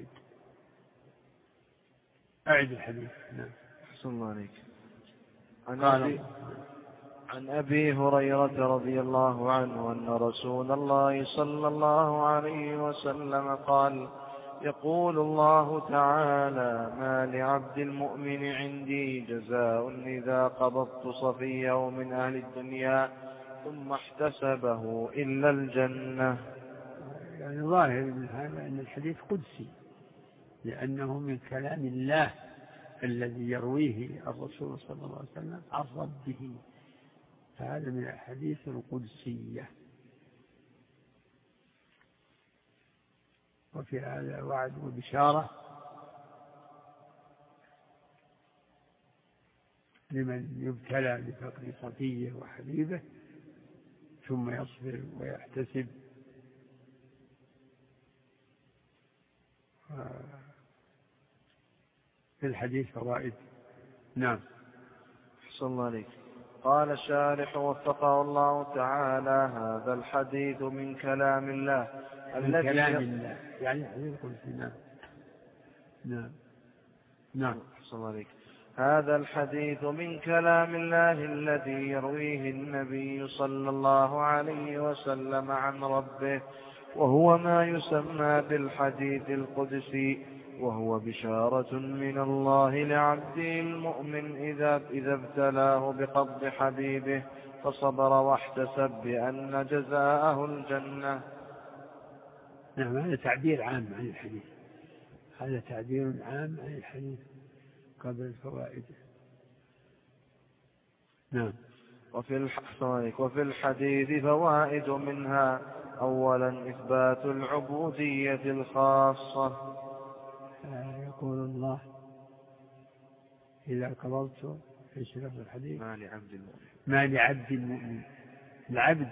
أعد الحديث. نعم. أحسن الله عليك. عن أبي, عن أبي هريرة رضي الله عنه أن رسول الله صلى الله عليه وسلم قال: يقول الله تعالى: ما لعبد المؤمن عندي جزاء إذا قبضت صفيه من أهل الدنيا ثم احتسبه إلا الجنة. يعني ظاهر من هذا أن الحديث قدسي، لأنه من كلام الله الذي يرويه الرسول صلى الله عليه وسلم عن ربه، فهذا من الحديث القدسية. وفي هذا وعد وبشارة لمن يبتلى بفقد صفيه وحبيبه ثم يصبر ويحتسب. في الحديث فوائد. نعم. أحسن الله عليك. قال الشارح وفقه الله تعالى: هذا الحديث من كلام الله من كلام الله، يعني حديث قدسي. نعم. نعم. نعم. أحسن الله عليك. هذا الحديث من كلام الله الذي يرويه النبي صلى الله عليه وسلم عن ربه، وهو ما يسمى بالحديث القدسي، وهو بشارة من الله لعبده المؤمن إذا, إذا ابتلاه بقبض حبيبه فصبر واحتسب بأن جزاءه الجنة. نعم. هذا تعبير عام عن الحديث، هذا تعبير عام عن الحديث قبل الفوائد. نعم. وفي وفي الحديث فوائد، منها: أولا إثبات العبودية الخاصة. يقول الله: إذا قبضت في شرف الحديث ما لعبد المؤمن ما لعبد المؤمن. العبد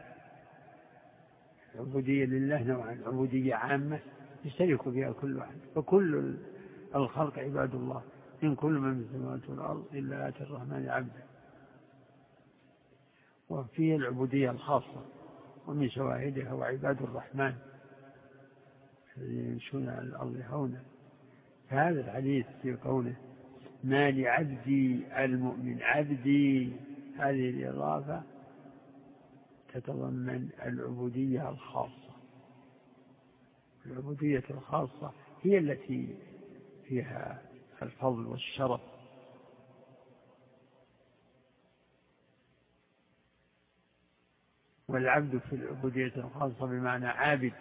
عبودية لله نوعا: عبودية عامة يشترك فيها كل واحد، فكل الخلق عباد الله، إن كل من في السماوات والأرض إلا آتي الرحمن عبدا. وفيه العبودية الخاصة، ومن شواهدها وعباد الرحمن الذين يمشون على الأرض هونا. فهذا الحديث في قوله: ما لعبدي المؤمن، عبدي، هذه الإضافة تتضمن العبودية الخاصة. العبودية الخاصة هي التي فيها الفضل والشرف. والعبد في العبودية الخاصة بمعنى عابد،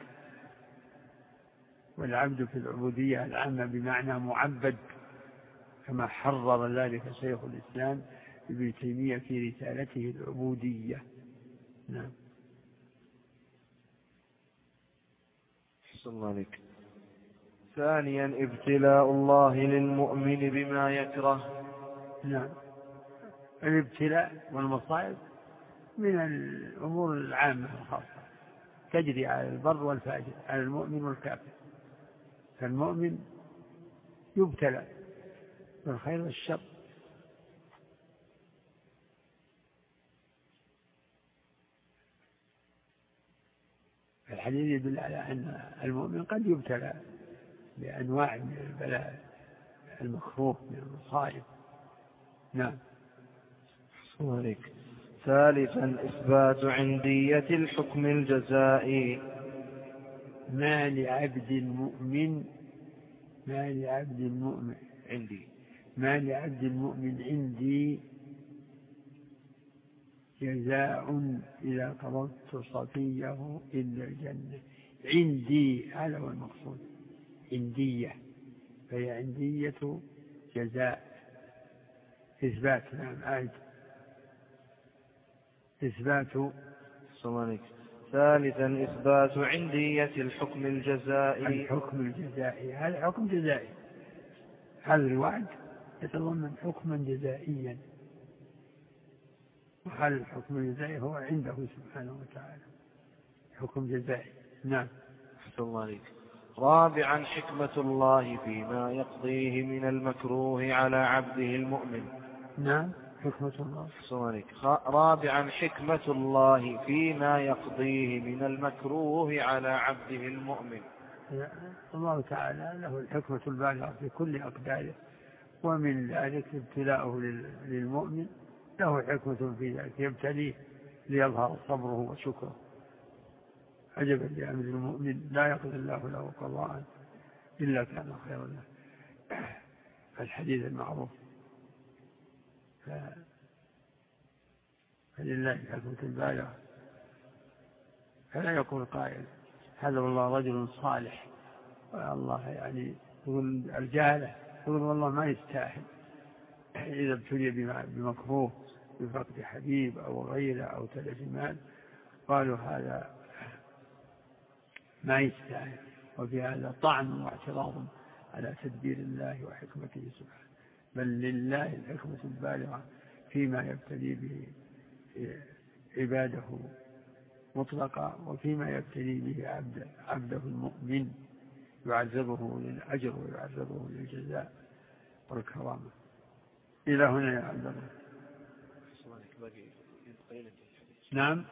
والعبد في العبودية العامة بمعنى معبد، كما حرر ذلك شيخ الإسلام ابن تيمية في رسالته العبودية. نعم. أحسن الله عليك. ثانيا ابتلاء الله للمؤمن بما يكره. نعم. الابتلاء والمصائب من الأمور العامة الخاصة، تجري على البر والفاجر، على المؤمن والكافر. فالمؤمن يبتلى بالخير والشر. الحديث يدل على أن المؤمن قد يبتلى بأنواع من البلاء المكروه من المصائب. نعم. أحسن عليك. ثالثا إثبات عندية الحكم الجزائي. ما لعبد المؤمن ما لعبد المؤمن عندي ما لعبد المؤمن عندي جزاء إذا قبضت صفيه إلا الجنة. عندي هذا هو المقصود، عندية، فهي عندية جزاء. إثبات. نعم. أعد. إثبات. صمالك. ثالثا إثبات عندية الحكم الجزائي. الحكم الجزائي هذا حكم جزائي، هذا الوعد يتضمن حكما جزائيا، وهذا الحكم الجزائي هو عنده سبحانه وتعالى حكم جزائي. نعم. أحسن الله عليك. رابعا حكمة الله فيما يقضيه من المكروه على عبده المؤمن. نعم. حكمة الله. أحسن الله عليك. رابعا حكمة الله فيما يقضيه من المكروه على عبده المؤمن. الله تعالى له الحكمة البالغة في كل أقداره، ومن ذلك ابتلاؤه للمؤمن له حكمة في ذلك، يبتليه ليظهر صبره وشكره. عجبا لأمر المؤمن لا يقضي الله له قضاء إلا كان خيرا له. الحديث المعروف. فلله الحكمة البالغة. فلا يقول قائل هذا والله رجل صالح، والله يعني يقول الجاهلة يقول والله ما يستاهل، إذا ابتلي بمكروه بفقد حبيب أو غيره أو تلف مال قالوا هذا ما يستاهل، وفي هذا طعن واعتراض على تدبير الله وحكمته سبحانه. بل لله الحكمة البالغة فيما يبتلي به عباده مطلقا، وفيما يبتلي به عبده, عبده المؤمن يعذبه للأجر ويعذبه للجزاء والكرامة. إلى هنا يا عبد الله. نعم.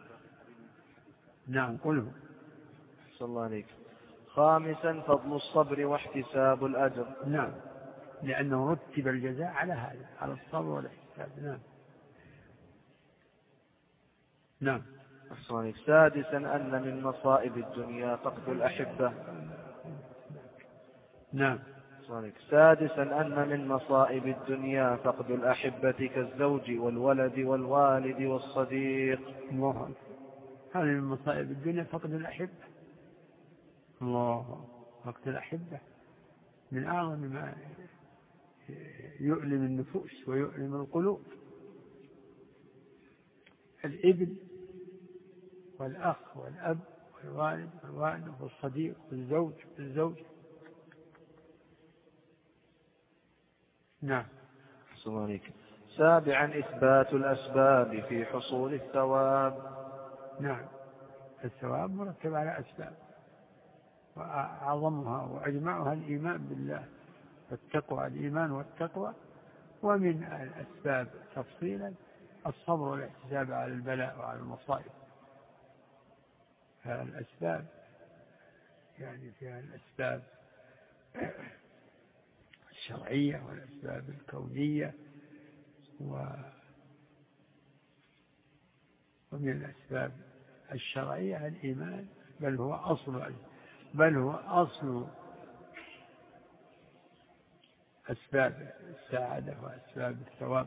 نعم. قله. صلى الله عليك. خامسا فضل الصبر واحتساب الأجر. نعم. لأنه رتب الجزاء على هذا، على الصبر والاحتساب. نعم. نعم. أحسن. سادسا أن من مصائب الدنيا فقد الأحبة. نعم. سادسا أن من مصائب الدنيا فقد الأحبة كالزوج والولد والوالد والصديق. الله. هذا من مصائب الدنيا فقد الأحبة. الله. فقد الأحبة من أعظم ما يؤلم النفوس ويؤلم القلوب. الابن والأخ والأب والوالد والوالد والصديق والزوج والزوج. نعم. أحسن عليك. سابعا إثبات الأسباب في حصول الثواب. نعم. الثواب مرتب على أسباب، وأعظمها وأجمعها الإيمان بالله والتقوى، الإيمان والتقوى. ومن الأسباب تفصيلا الصبر والاحتساب على البلاء وعلى المصائب. فالأسباب يعني فيها الأسباب الشرعية والأسباب الكونية، ومن الأسباب الشرعية الإيمان، بل هو أصل بل هو أصل أسباب السعادة وأسباب الثواب.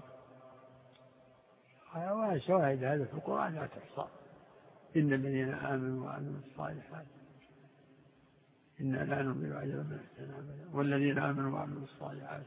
وشواهد هذا في القرآن لا تحصى. إن الذين آمنوا وعملوا الصالحات إنا لا نضيع أجر من أحسن عملا والذين آمنوا وعملوا الصالحات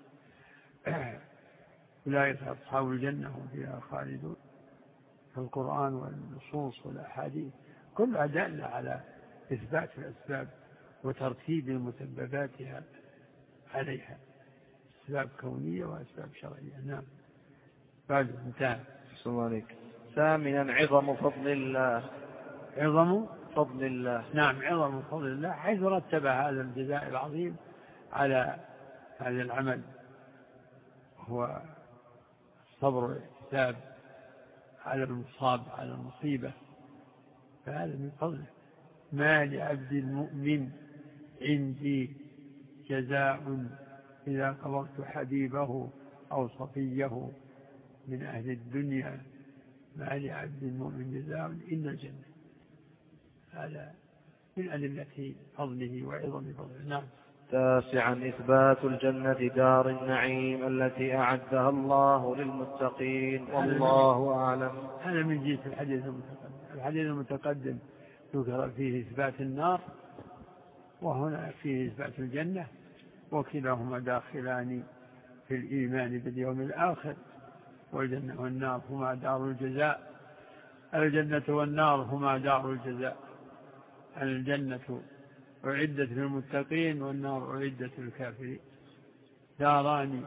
أولئك أصحاب الجنة هم فيها خالدون. في القرآن والنصوص والأحاديث كلها دالة على إثبات الأسباب وترتيب مسبباتها عليها، أسباب كونية وأسباب شرعية. نعم. بعد انتهى. صلى الله عليك. ثامنا عظم فضل الله. عظم فضل الله. نعم، عظم فضل الله، حيث رتب هذا الجزاء العظيم على هذا العمل، هو الصبر والاحتساب على المصاب، على المصيبة، فهذا من فضله. ما لعبد المؤمن عندي جزاء إذا قبضت حبيبه أو صفيه من أهل الدنيا، ما لعبد المؤمن جزاء إلا الجنة. هذا من أدلة فضله وعظم فضله. نعم. تاسعا إثبات الجنة دار النعيم التي أعدها الله للمتقين، والله أعلم. هذا من جنس الحديث المتقدم. الحديث المتقدم ذكر فيه إثبات النار، وهنا فيه إثبات الجنة، وكلاهما داخلان في الإيمان باليوم الآخر. والجنة والنار هما دار الجزاء. الجنة والنار هما دار الجزاء. الجنة أعدت للمتقين والنار أعدت للكافرين، داران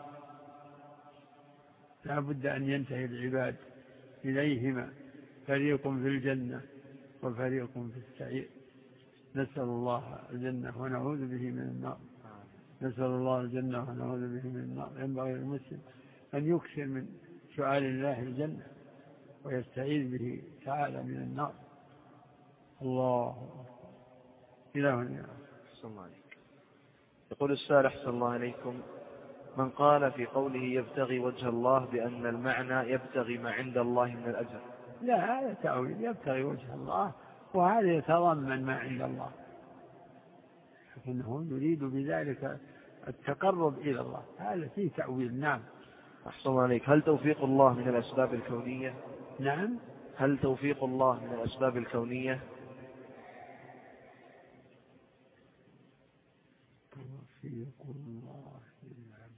لا بد أن ينتهي العباد إليهما، فريق في الجنة وفريق في السعير. نسأل الله الجنة ونعوذ به من النار. نسأل الله الجنة ونعوذ به من النار. ينبغي للمسلم أن يكثر من سؤال الله الجنة ويستعيذ به تعالى من النار. الله إلى هنا. صلى الله عليك. يقول السائل أحسن الله عليكم: من قال في قوله يبتغي وجه الله بأن المعنى يبتغي ما عند الله من الأجر؟ لا، هذا تأويل، يبتغي وجه الله وهذا يتضمن ما عند الله، لكنه يريد بذلك التقرب إلى الله، هذا فيه تأويل. نعم. أحسن الله عليك. هل توفيق الله من الأسباب الكونية؟ نعم. هل توفيق الله من الأسباب الكونية؟ توفيق الله للعبد.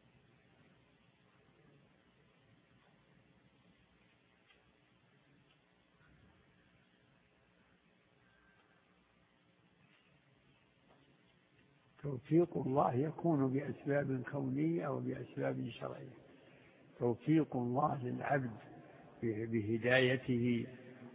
توفيق الله يكون بأسباب كونية وبأسباب شرعية. توفيق الله للعبد بهدايته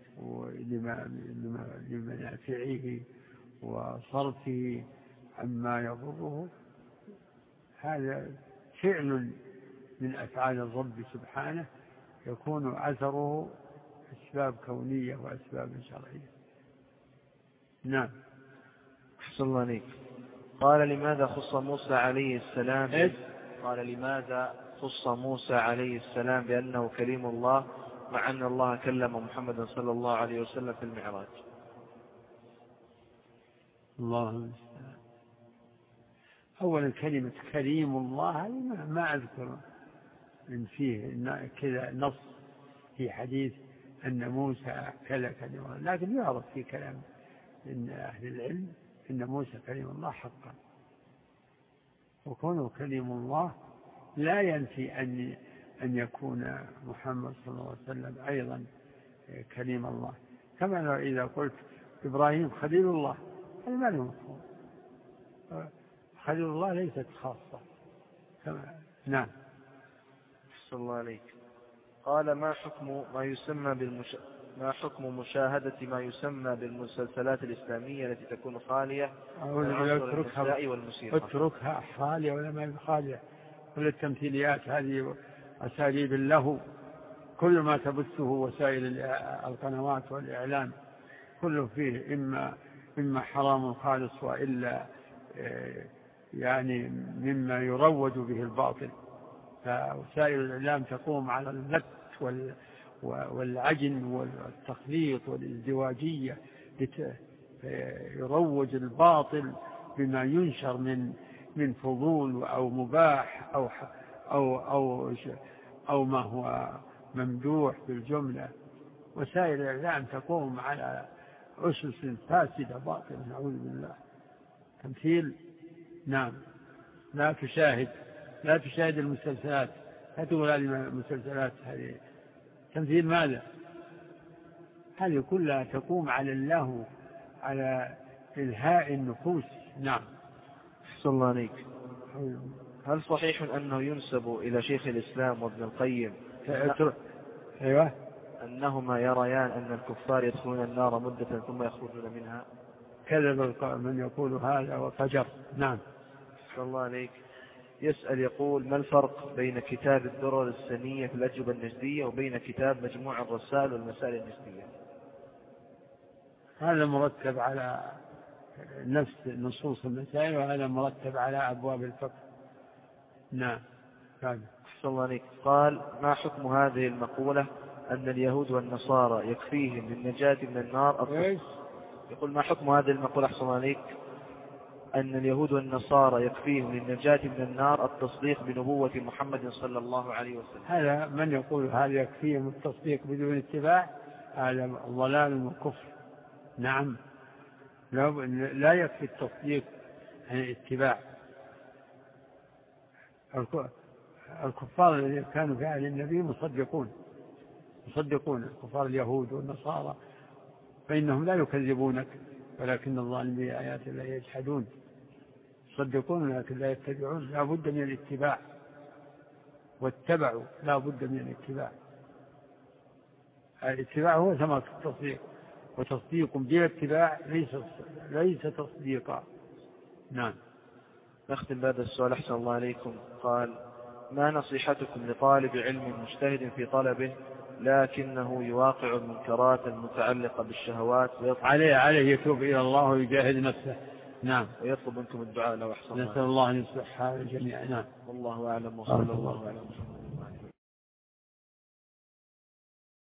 لمنافعه وصرفه عما يضره، هذا فعل من أفعال الرب سبحانه يكون أثره أسباب كونية وأسباب شرعية. نعم. أحسن الله عليك. قال لماذا خص موسى عليه السلام إيه؟ قال لماذا خص موسى عليه السلام بأنه كليم الله مع أن الله كلم محمد صلى الله عليه وسلم في المعراج؟ الله المستعان. أولا كلمة كريم الله ما أذكر إن فيه كذا نص في حديث أن موسى كذا كلم الله، لكن يعرف في كلام إن أهل العلم إن موسى كلم الله حقا، وكونه كلم الله لا ينفي أن أن يكون محمد صلى الله عليه وسلم أيضا كلم الله، كما لو إذا قلت إبراهيم خليل الله، هذا ما له مفهوم. خليل الله ليست خاصة كما. نعم. صلى الله عليك. قال ما حكم ما يسمى بالمش... ما حكم مشاهدة ما يسمى بالمسلسلات الإسلامية التي تكون خالية من عنصر النساء والموسيقى؟ اتركها خالية ولا ما خالية. كل التمثيليات هذه أساليب له، كل ما تبثه وسائل القنوات والإعلام كله فيه إما إما حرام خالص وإلا يعني مما يروج به الباطل. فوسائل الإعلام تقوم على اللت والعجن والتخليط والازدواجية، يروج الباطل بما ينشر من من فضول أو مباح أو أو أو أو ما هو ممدوح بالجملة. وسائل الإعلام تقوم على أسس فاسدة باطلة، نعوذ بالله. تمثيل. نعم. لا تشاهد لا تشاهد المسلسلات، لا تقول هذه المسلسلات هذه تمثيل ماذا؟ هذه كلها تقوم على الله، على إلهاء النفوس نعم. أحسن الله عليك. هل صحيح أنه ينسب إلى شيخ الإسلام وابن القيم أيوة أنهما يريان أن الكفار يدخلون النار مدة ثم يخرجون منها؟ كذب من يقول هذا وفجر. نعم. أحسن الله عليك. يسأل يقول: ما الفرق بين كتاب الدرر السنية في الأجوبة النجدية وبين كتاب مجموع الرسائل والمسائل النجدية؟ هذا مرتب على نفس نصوص المسائل وهذا مرتب على أبواب الفقه. نعم. أحسن الله عليك. قال: ما حكم هذه المقولة أن اليهود والنصارى يكفيهم للنجاة من النار التصديق؟ يقول: ما حكم هذه المقولة أحسن الله عليك أن اليهود والنصارى يكفيهم للنجاة من النار التصديق بنبوة محمد صلى الله عليه وسلم؟ هذا من يقول هذا يكفيهم التصديق بدون اتباع هذا ضلال وكفر. نعم. لا يكفي التصديق عن الاتباع. الكفار الذين كانوا في عهد النبي مصدقون مصدقون الكفار اليهود والنصارى فإنهم لا يكذبونك ولكن الظالمين بآيات الله يجحدون. يصدقون لكن لا يتبعون. لا بد من الاتباع واتبعوا لا بد من الاتباع. الاتباع هو ثمرة التصديق وتصديق بلا اتباع ليس ليس تصديقا. نعم. نختم بهذا السؤال أحسن الله عليكم. قال: ما نصيحتكم لطالب علم مجتهد في طلبه لكنه يواقع المنكرات المتعلقة بالشهوات عليه عليه يتوب إلى الله ويجاهد نفسه. نعم. ويطلب منكم الدعاء له أحسن الله. نسأل الله أن يصلح حال الجميع. نعم. والله أعلم وصلى الله على محمد.